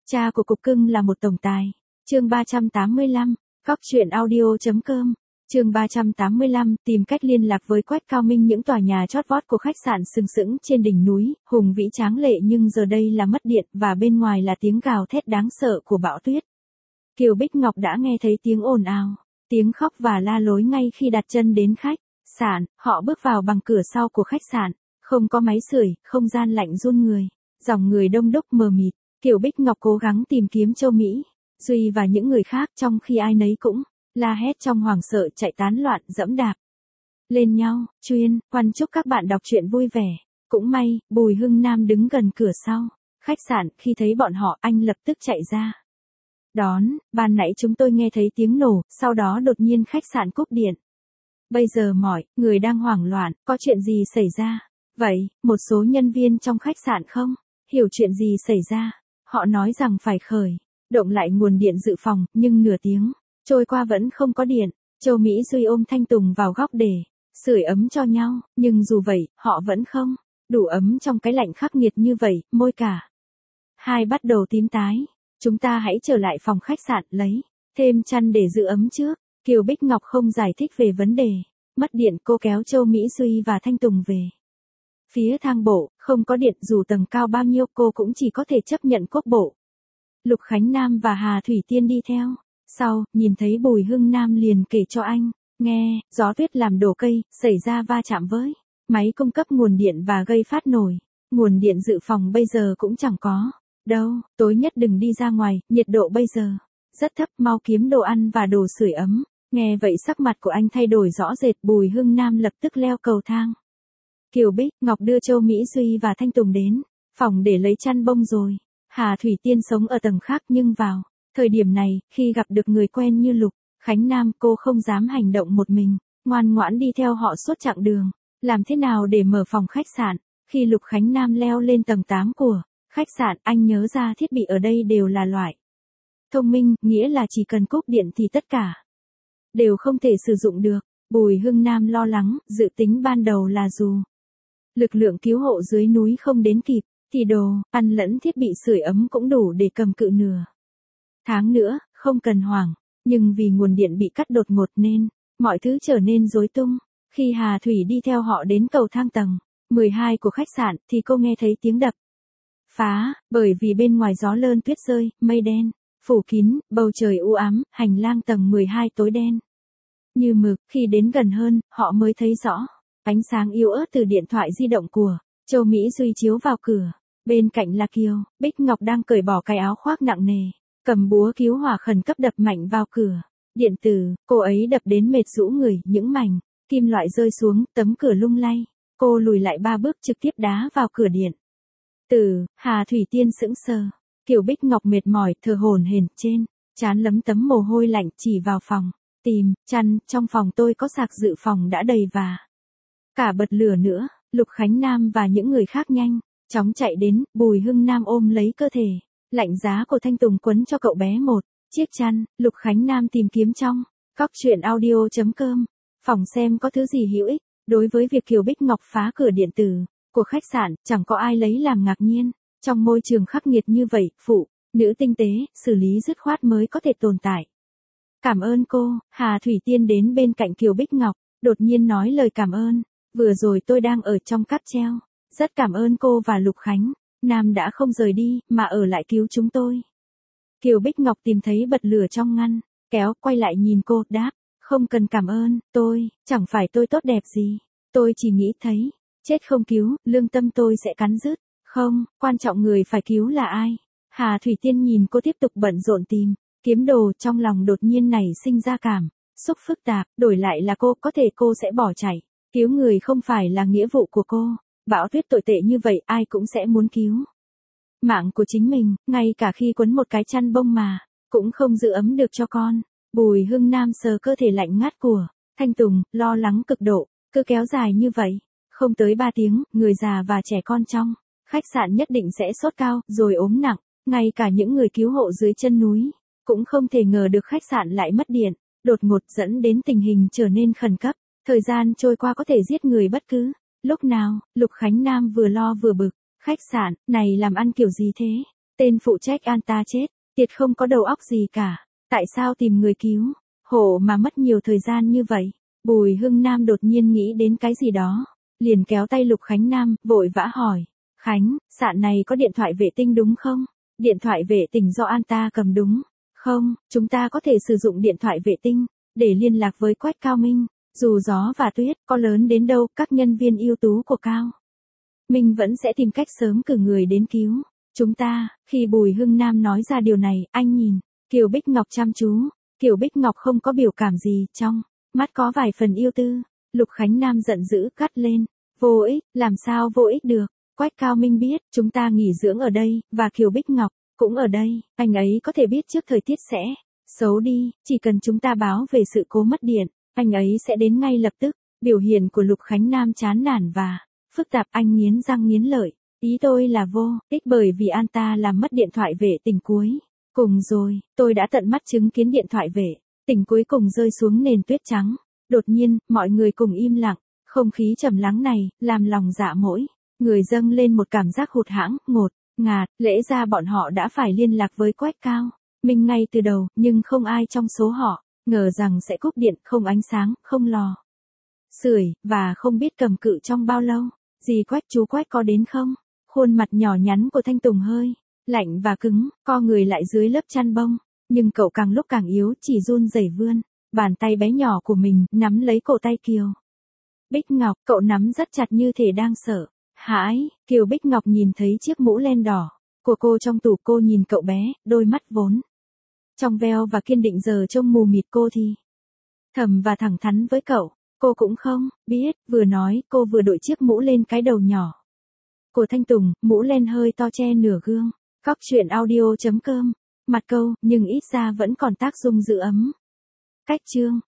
Cha của cục cưng là một tổng tài. Chương 385, Cóc truyện audio.com. Chương 385, tìm cách liên lạc với Quách Cao Minh. Những tòa nhà chót vót của khách sạn sừng sững trên đỉnh núi, hùng vĩ tráng lệ, nhưng giờ đây là mất điện và bên ngoài là tiếng gào thét đáng sợ của bão tuyết. Kiều Bích Ngọc đã nghe thấy tiếng ồn ào, tiếng khóc và la lối ngay khi đặt chân đến khách sạn. Họ bước vào bằng cửa sau của khách sạn, không có máy sưởi, không gian lạnh run người, dòng người đông đúc mờ mịt. Kiều Bích Ngọc cố gắng tìm kiếm Châu Mỹ, Duy và những người khác, trong khi ai nấy cũng la hét trong hoảng sợ, chạy tán loạn, dẫm đạp lên nhau. Quan chúc các bạn đọc truyện vui vẻ. Cũng may, Bùi Hưng Nam đứng gần cửa sau khách sạn, khi thấy bọn họ, anh lập tức chạy ra đón. Ban nãy chúng tôi nghe thấy tiếng nổ, sau đó đột nhiên khách sạn cúp điện. Bây giờ mọi người đang hoảng loạn, có chuyện gì xảy ra vậy? Một số nhân viên trong khách sạn không hiểu chuyện gì xảy ra. Họ nói rằng phải khởi động lại nguồn điện dự phòng, nhưng nửa tiếng trôi qua vẫn không có điện. Châu Mỹ Duy ôm Thanh Tùng vào góc để sưởi ấm cho nhau, nhưng dù vậy, họ vẫn không đủ ấm trong cái lạnh khắc nghiệt như vậy. Môi cả hai bắt đầu tím tái. Chúng ta hãy trở lại phòng khách sạn, lấy thêm chăn để giữ ấm trước. Kiều Bích Ngọc không giải thích về vấn đề mất điện. Cô kéo Châu Mỹ Duy và Thanh Tùng về phía thang bộ. Không có điện, dù tầng cao bao nhiêu cô cũng chỉ có thể chấp nhận quốc bộ. Lục Khánh Nam và Hà Thủy Tiên đi theo sau, nhìn thấy Bùi Hưng Nam liền kể cho anh nghe, gió tuyết làm đổ cây, xảy ra va chạm với máy cung cấp nguồn điện và gây phát nổ. Nguồn điện dự phòng bây giờ cũng chẳng có đâu, tối nhất đừng đi ra ngoài, nhiệt độ bây giờ rất thấp, mau kiếm đồ ăn và đồ sưởi ấm. Nghe vậy sắc mặt của anh thay đổi rõ rệt. Bùi Hưng Nam lập tức leo cầu thang. Kiều Bích Ngọc đưa Châu Mỹ Duy và Thanh Tùng đến phòng để lấy chăn bông rồi. Hà Thủy Tiên sống ở tầng khác, nhưng vào thời điểm này, khi gặp được người quen như Lục Khánh Nam, cô không dám hành động một mình, ngoan ngoãn đi theo họ suốt chặng đường. Làm thế nào để mở phòng khách sạn? Khi Lục Khánh Nam leo lên tầng 8 của khách sạn, anh nhớ ra thiết bị ở đây đều là loại thông minh, nghĩa là chỉ cần cúp điện thì tất cả đều không thể sử dụng được. Bùi Hưng Nam lo lắng, dự tính ban đầu là dù lực lượng cứu hộ dưới núi không đến kịp, thì đồ ăn lẫn thiết bị sưởi ấm cũng đủ để cầm cự nửa tháng nữa. Không cần hoảng, nhưng vì nguồn điện bị cắt đột ngột nên mọi thứ trở nên rối tung. Khi Hà Thủy đi theo họ đến cầu thang tầng 12 của khách sạn, thì cô nghe thấy tiếng đập phá, bởi vì bên ngoài gió lơn tuyết rơi, mây đen phủ kín, bầu trời u ám, hành lang tầng 12 tối đen như mực. Khi đến gần hơn, họ mới thấy rõ ánh sáng yếu ớt từ điện thoại di động của Châu Mỹ Duy chiếu vào cửa. Bên cạnh là Kiều Bích Ngọc đang cởi bỏ cái áo khoác nặng nề, cầm búa cứu hỏa khẩn cấp đập mạnh vào cửa điện tử. Cô ấy đập đến mệt rũ người, những mảnh kim loại rơi xuống, tấm cửa lung lay. Cô lùi lại 3 bước, trực tiếp đá vào cửa điện tử. Hà Thủy Tiên sững sờ. Kiều Bích Ngọc mệt mỏi, thở hổn hển, trên trán lấm tấm mồ hôi lạnh, chỉ vào phòng tìm chăn. Trong phòng tôi có sạc dự phòng đã đầy và cả bật lửa nữa. Lục Khánh Nam và những người khác nhanh chóng chạy đến. Bùi Hưng Nam ôm lấy cơ thể lạnh giá của Thanh Tùng, quấn cho cậu bé một chiếc chăn. Lục Khánh Nam tìm kiếm trong Cóc truyện audio.com phòng xem có thứ gì hữu ích. Đối với việc Kiều Bích Ngọc phá cửa điện tử của khách sạn, chẳng có ai lấy làm ngạc nhiên. Trong môi trường khắc nghiệt như vậy, phụ nữ tinh tế, xử lý dứt khoát mới có thể tồn tại. Cảm ơn cô. Hà Thủy Tiên đến bên cạnh Kiều Bích Ngọc, đột nhiên nói lời cảm ơn. Vừa rồi tôi đang ở trong cáp treo. Rất cảm ơn cô và Lục Khánh Nam đã không rời đi, mà ở lại cứu chúng tôi. Kiều Bích Ngọc tìm thấy bật lửa trong ngăn kéo, quay lại nhìn cô, đáp, không cần cảm ơn, chẳng phải tôi tốt đẹp gì. Tôi chỉ nghĩ thấy, chết không cứu, lương tâm tôi sẽ cắn rứt. Không, quan trọng người phải cứu là ai? Hà Thủy Tiên nhìn cô tiếp tục bận rộn tìm kiếm đồ, trong lòng đột nhiên nảy sinh ra cảm xúc phức tạp. Đổi lại là cô, có thể cô sẽ bỏ chạy. Cứu người không phải là nghĩa vụ của cô. Bão tuyết tồi tệ như vậy, ai cũng sẽ muốn cứu mạng của chính mình, ngay cả khi quấn một cái chăn bông mà cũng không giữ ấm được cho con. Bùi Hưng Nam sờ cơ thể lạnh ngắt của Thanh Tùng, lo lắng cực độ. Cứ kéo dài như vậy, không tới 3 tiếng, người già và trẻ con trong khách sạn nhất định sẽ sốt cao, rồi ốm nặng. Ngay cả những người cứu hộ dưới chân núi cũng không thể ngờ được khách sạn lại mất điện đột ngột, dẫn đến tình hình trở nên khẩn cấp. Thời gian trôi qua có thể giết người bất cứ lúc nào. Lục Khánh Nam vừa lo vừa bực. Khách sạn này làm ăn kiểu gì thế? Tên phụ trách an ta chết, tiệt không có đầu óc gì cả. Tại sao tìm người cứu? Hộ mà mất nhiều thời gian như vậy. Bùi Hưng Nam đột nhiên nghĩ đến cái gì đó. Liền kéo tay Lục Khánh Nam, vội vã hỏi. Khánh, sạn này có điện thoại vệ tinh đúng không? Điện thoại vệ tinh do an ta cầm đúng. Không, chúng ta có thể sử dụng điện thoại vệ tinh, để liên lạc với Quách Cao Minh. Dù gió và tuyết có lớn đến đâu, các nhân viên ưu tú của Cao Minh vẫn sẽ tìm cách sớm cử người đến cứu chúng ta. Khi Bùi Hưng Nam nói ra điều này, anh nhìn Kiều Bích Ngọc chăm chú. Kiều Bích Ngọc không có biểu cảm gì, trong mắt có vài phần yêu tư. Lục Khánh Nam giận dữ cắt lên. Vô ích, làm sao vô ích được? Quách Cao Minh biết chúng ta nghỉ dưỡng ở đây, và Kiều Bích Ngọc cũng ở đây. Anh ấy có thể biết trước thời tiết sẽ xấu đi, chỉ cần chúng ta báo về sự cố mất điện, anh ấy sẽ đến ngay lập tức. Biểu hiện của Lục Khánh Nam chán nản và phức tạp. Anh nghiến răng nghiến lợi. Ý tôi là vô ích bởi vì an ta làm mất điện thoại vệ tinh cuối cùng rồi. Tôi đã tận mắt chứng kiến điện thoại vệ tinh cuối cùng rơi xuống nền tuyết trắng. Đột nhiên, mọi người cùng im lặng. Không khí trầm lắng này làm lòng dạ mỗi người dâng lên một cảm giác hụt hẫng, ngột ngạt. Lẽ ra bọn họ đã phải liên lạc với Quách Cao Minh ngay từ đầu, nhưng không ai trong số họ ngờ rằng sẽ cúp điện, không ánh sáng, không lò sưởi, và không biết cầm cự trong bao lâu. Dì Quách, chú Quách có đến không? Khuôn mặt nhỏ nhắn của Thanh Tùng hơi lạnh và cứng, co người lại dưới lớp chăn bông. Nhưng cậu càng lúc càng yếu, chỉ run rẩy vươn bàn tay bé nhỏ của mình, nắm lấy cổ tay Kiều Bích Ngọc. Cậu nắm rất chặt như thể đang sợ hãi. Kiều Bích Ngọc nhìn thấy chiếc mũ len đỏ của cô trong tủ. Cô nhìn cậu bé, đôi mắt vốn trong veo và kiên định giờ trông mù mịt. Cô thì thầm và thẳng thắn với cậu. Cô cũng không biết. Vừa nói, cô vừa đội chiếc mũ lên cái đầu nhỏ của Thanh Tùng. Mũ len hơi to che nửa gương. Cóc truyện audio.com. Mặt câu, nhưng ít ra vẫn còn tác dụng giữ ấm cách chương.